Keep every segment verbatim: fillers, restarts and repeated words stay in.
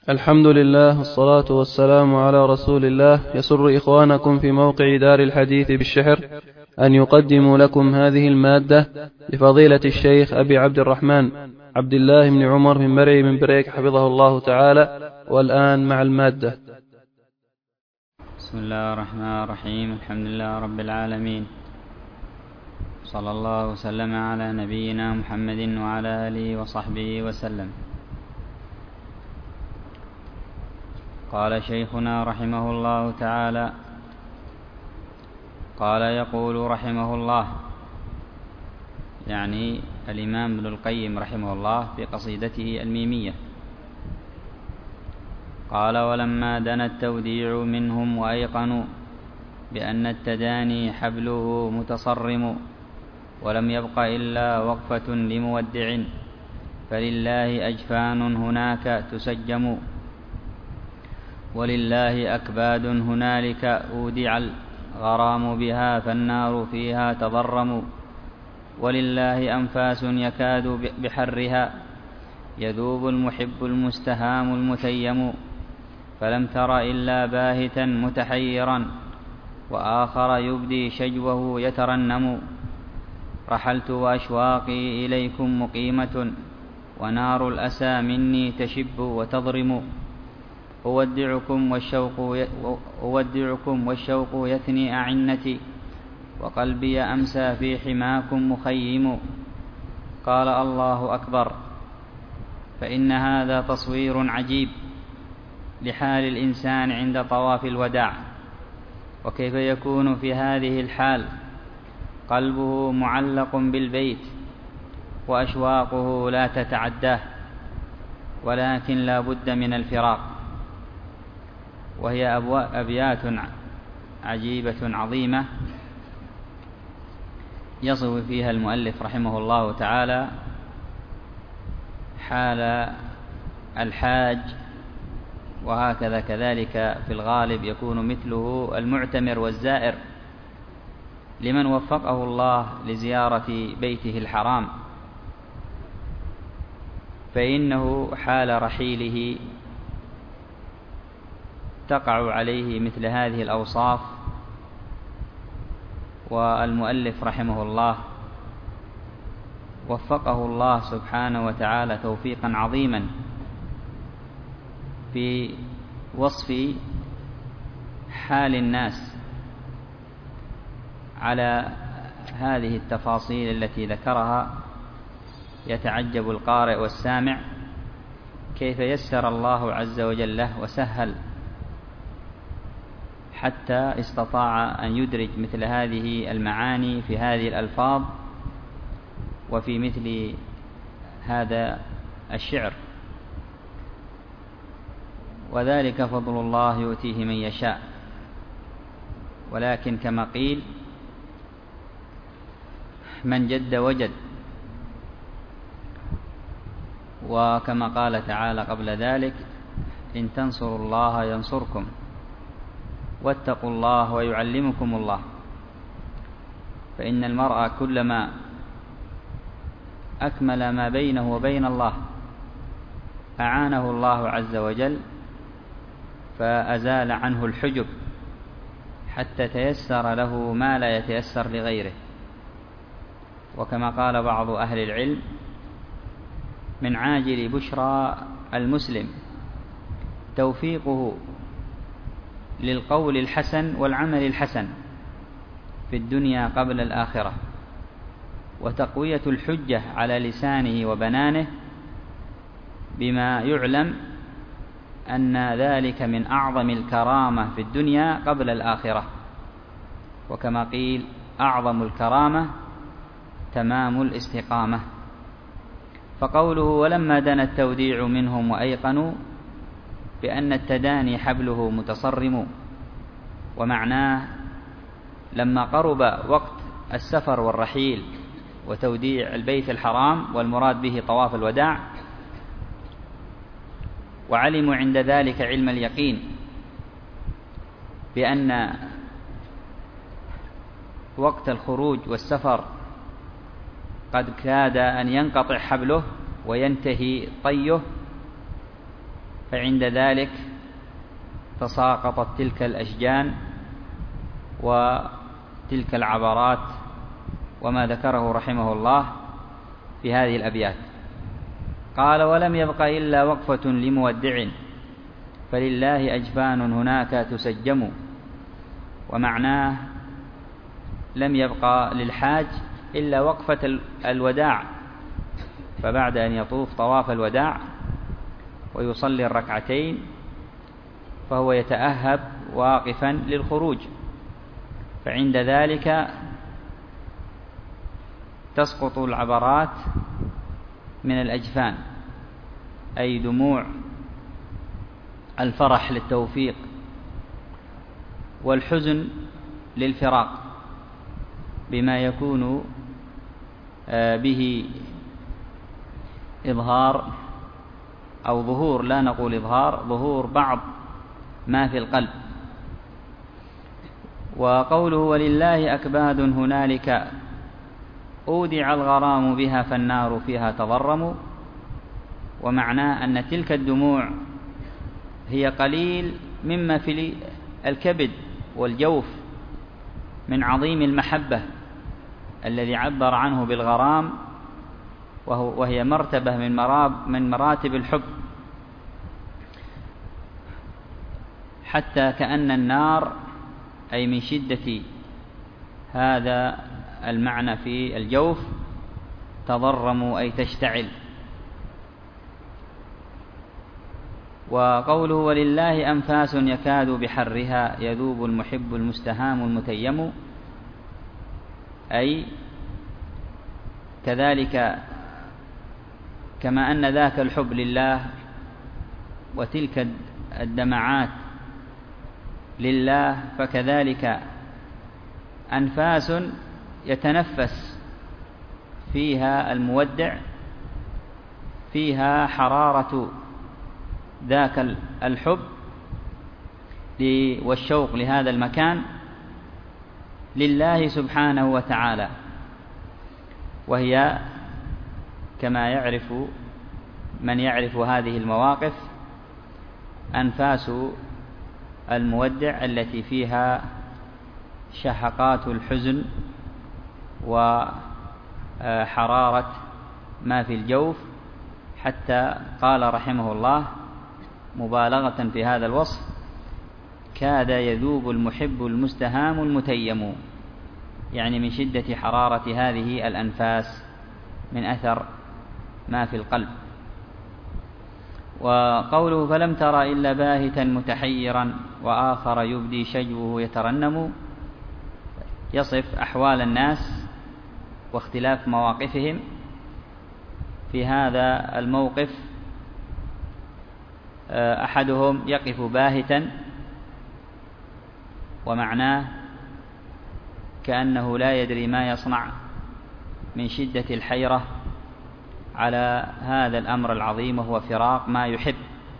الحمد لله والصلاة والسلام على رسول الله. يسر إخوانكم في موقع دار الحديث بالشحر أن يقدموا لكم هذه المادة لفضيلة الشيخ أبي عبد الرحمن عبد الله بن عمر بن مرعي بن بريك حفظه الله تعالى. والآن مع المادة. بسم الله الرحمن الرحيم. الحمد لله رب العالمين، صلى الله وسلم على نبينا محمد وعلى آله وصحبه وسلم. قال شيخنا رحمه الله تعالى: قال يقول رحمه الله، يعني الإمام ابن القيم رحمه الله في قصيدته الميمية، قال: ولما دنا التوديع منهم وأيقنوا بأن التداني حبله متصرم، ولم يبق إلا وقفة لمودع، فلله أجفان هناك تسجم، ولله أكباد هنالك أودع الغرام بها، فالنار فيها تضرم، ولله أنفاس يكاد بحرها يذوب المحب المستهام المتيم، فلم تر إلا باهتا متحيرا، وآخر يبدي شجوه يترنم، رحلت وأشواقي إليكم مقيمة، ونار الأسى مني تشب وتضرم، أودعكم والشوق, أودعكم والشوق يثني أعنتي، وقلبي أمسى في حماكم مخيم. قال: الله أكبر. فإن هذا تصوير عجيب لحال الإنسان عند طواف الوداع، وكيف يكون في هذه الحال قلبه معلق بالبيت وأشواقه لا تتعداه، ولكن لا بد من الفراق. وهي أبيات عجيبة عظيمة يصف فيها المؤلف رحمه الله تعالى حال الحاج، وهكذا كذلك في الغالب يكون مثله المعتمر والزائر لمن وفقه الله لزيارة بيته الحرام، فإنه حال رحيله تقع عليه مثل هذه الأوصاف. والمؤلف رحمه الله وفقه الله سبحانه وتعالى توفيقا عظيما في وصف حال الناس على هذه التفاصيل التي ذكرها. يتعجب القارئ والسامع كيف يسر الله عز وجل له وسهل حتى استطاع أن يدرج مثل هذه المعاني في هذه الألفاظ وفي مثل هذا الشعر، وذلك فضل الله يؤتيه من يشاء. ولكن كما قيل: من جد وجد. وكما قال تعالى قبل ذلك: إن تنصروا الله ينصركم، واتقوا الله ويعلمكم الله. فإن المرء كلما أكمل ما بينه وبين الله أعانه الله عز وجل، فأزال عنه الحجب حتى تيسر له ما لا يتيسر لغيره. وكما قال بعض أهل العلم: من عاجل بشرى المسلم توفيقه للقول الحسن والعمل الحسن في الدنيا قبل الآخرة، وتقوية الحجة على لسانه وبنانه بما يعلم أن ذلك من أعظم الكرامة في الدنيا قبل الآخرة. وكما قيل: أعظم الكرامة تمام الاستقامة. فقوله: ولما دنا التوديع منهم وأيقنوا بأن التداني حبله متصرم، ومعناه لما قرب وقت السفر والرحيل وتوديع البيت الحرام، والمراد به طواف الوداع، وعلموا عند ذلك علم اليقين بأن وقت الخروج والسفر قد كاد أن ينقطع حبله وينتهي طيه، فعند ذلك تساقطت تلك الأشجان وتلك العبرات وما ذكره رحمه الله في هذه الأبيات. قال: ولم يبق إلا وقفة لمودع فلله أجفان هناك تسجم. ومعناه لم يبق للحاج إلا وقفة الوداع، فبعد أن يطوف طواف الوداع ويصلي الركعتين فهو يتأهب واقفا للخروج، فعند ذلك تسقط العبرات من الأجفان، أي دموع الفرح للتوفيق والحزن للفراق، بما يكون به إظهار أو ظهور، لا نقول إظهار، ظهور بعض ما في القلب. وقوله: ولله أكباد هنالك أودع الغرام بها فالنار فيها تضرم. ومعناه أن تلك الدموع هي قليل مما في الكبد والجوف من عظيم المحبة الذي عبر عنه بالغرام، وهي مرتبة من مراب من مراتب الحب، حتى كأن النار، أي من شدة هذا المعنى في الجوف، تضرم أي تشتعل. وقوله: ولله أنفاس يكاد بحرها يذوب المحب المستهام المتيم، أي كذلك كما أن ذاك الحب لله وتلك الدمعات لله، فكذلك أنفاس يتنفس فيها المودع، فيها حرارة ذاك الحب والشوق لهذا المكان لله سبحانه وتعالى، وهي كما يعرف من يعرف هذه المواقف أنفاس المودع التي فيها شهقات الحزن وحرارة ما في الجوف، حتى قال رحمه الله مبالغة في هذا الوصف: كاد يذوب المحب المستهام المتيم، يعني من شدة حرارة هذه الأنفاس من أثر ما في القلب. وقوله: فلم تر إلا باهتا متحيرا وآخر يبدي شجوه يترنم، يصف أحوال الناس واختلاف مواقفهم في هذا الموقف. أحدهم يقف باهتا، ومعناه كأنه لا يدري ما يصنع من شدة الحيرة على هذا الأمر العظيم وهو فراق ما يحب.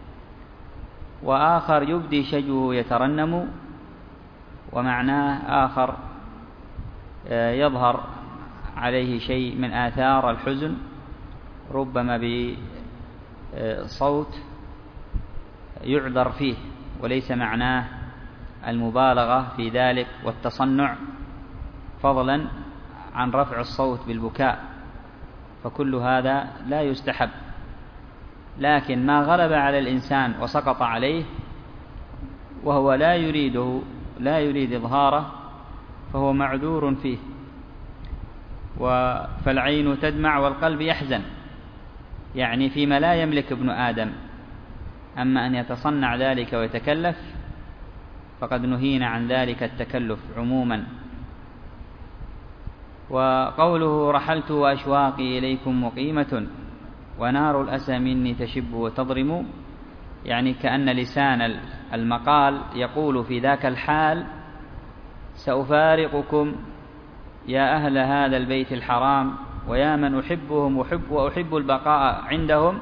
وآخر يبدي شجوه يترنم، ومعناه آخر يظهر عليه شيء من آثار الحزن، ربما بصوت يعذر فيه، وليس معناه المبالغة في ذلك والتصنع، فضلا عن رفع الصوت بالبكاء، فكل هذا لا يستحب. لكن ما غلب على الإنسان وسقط عليه وهو لا يريده لا يريد إظهاره فهو معذور فيه. فالعين تدمع والقلب يحزن، يعني فيما لا يملك ابن آدم. أما أن يتصنع ذلك ويتكلف فقد نهينا عن ذلك التكلف عموما. وقوله: رحلت وأشواقي إليكم مقيمة ونار الأسى مني تشب وتضرم، يعني كأن لسان المقال يقول في ذاك الحال: سأفارقكم يا أهل هذا البيت الحرام، ويا من أحبهم وأحب, وأحب البقاء عندهم،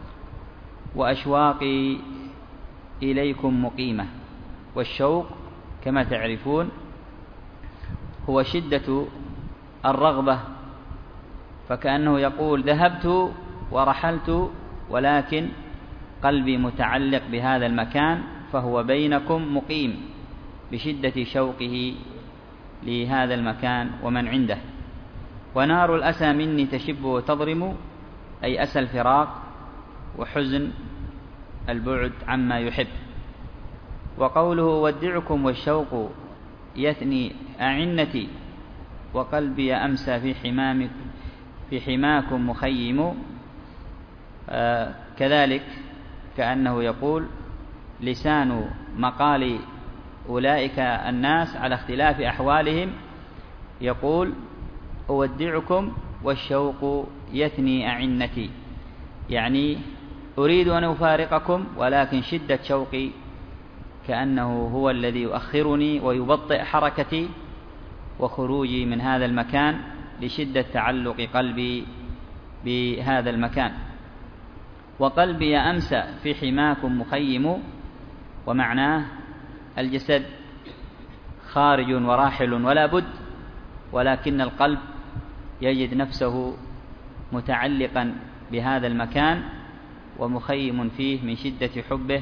وأشواقي إليكم مقيمة. والشوق كما تعرفون هو شدة الرغبة، فكأنه يقول: ذهبت ورحلت ولكن قلبي متعلق بهذا المكان، فهو بينكم مقيم بشدة شوقه لهذا المكان ومن عنده. ونار الأسى مني تشب وتضرم، أي أسى الفراق وحزن البعد عما يحب. وقوله أودعكم والشوق يثني أعنتي، وقلبي أمسى في حمامك في حماكم مخيم، آه كذلك كأنه يقول لسان مقال أولئك الناس على اختلاف أحوالهم، يقول أودعكم والشوق يثني أعنتي، يعني أريد أن أفارقكم ولكن شدة شوقي كأنه هو الذي يؤخرني ويبطئ حركتي وخروجي من هذا المكان لشدة تعلق قلبي بهذا المكان. وقلبي أمسى في حماكم مخيم، ومعناه الجسد خارج وراحل ولا بد، ولكن القلب يجد نفسه متعلقا بهذا المكان ومخيم فيه من شدة حبه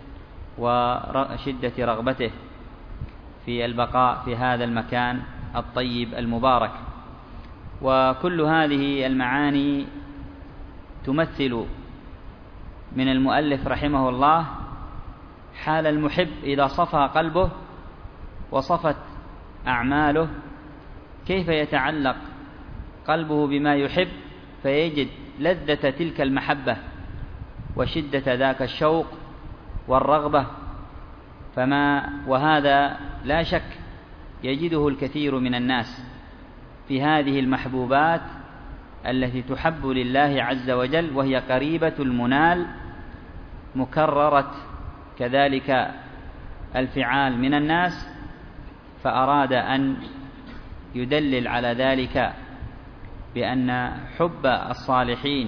وشدة رغبته في البقاء في هذا المكان الطيب المبارك. وكل هذه المعاني تمثل من المؤلف رحمه الله حال المحب إذا صفى قلبه وصفت أعماله، كيف يتعلق قلبه بما يحب فيجد لذة تلك المحبة وشدة ذاك الشوق والرغبة. فما وهذا لا شك يجده الكثير من الناس في هذه المحبوبات التي تحب لله عز وجل، وهي قريبة المنال مكررة كذلك الفعال من الناس، فأراد أن يدلل على ذلك بأن حب الصالحين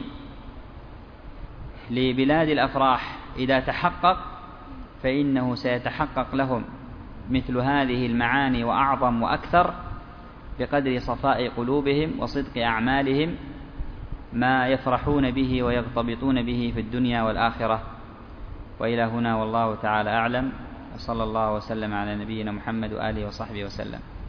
لبلاد الأفراح إذا تحقق فإنه سيتحقق لهم مثل هذه المعاني وأعظم وأكثر بقدر صفاء قلوبهم وصدق أعمالهم، ما يفرحون به ويغتبطون به في الدنيا والآخرة. وإلى هنا والله تعالى أعلم، وصلى الله وسلم على نبينا محمد وآله وصحبه وسلم.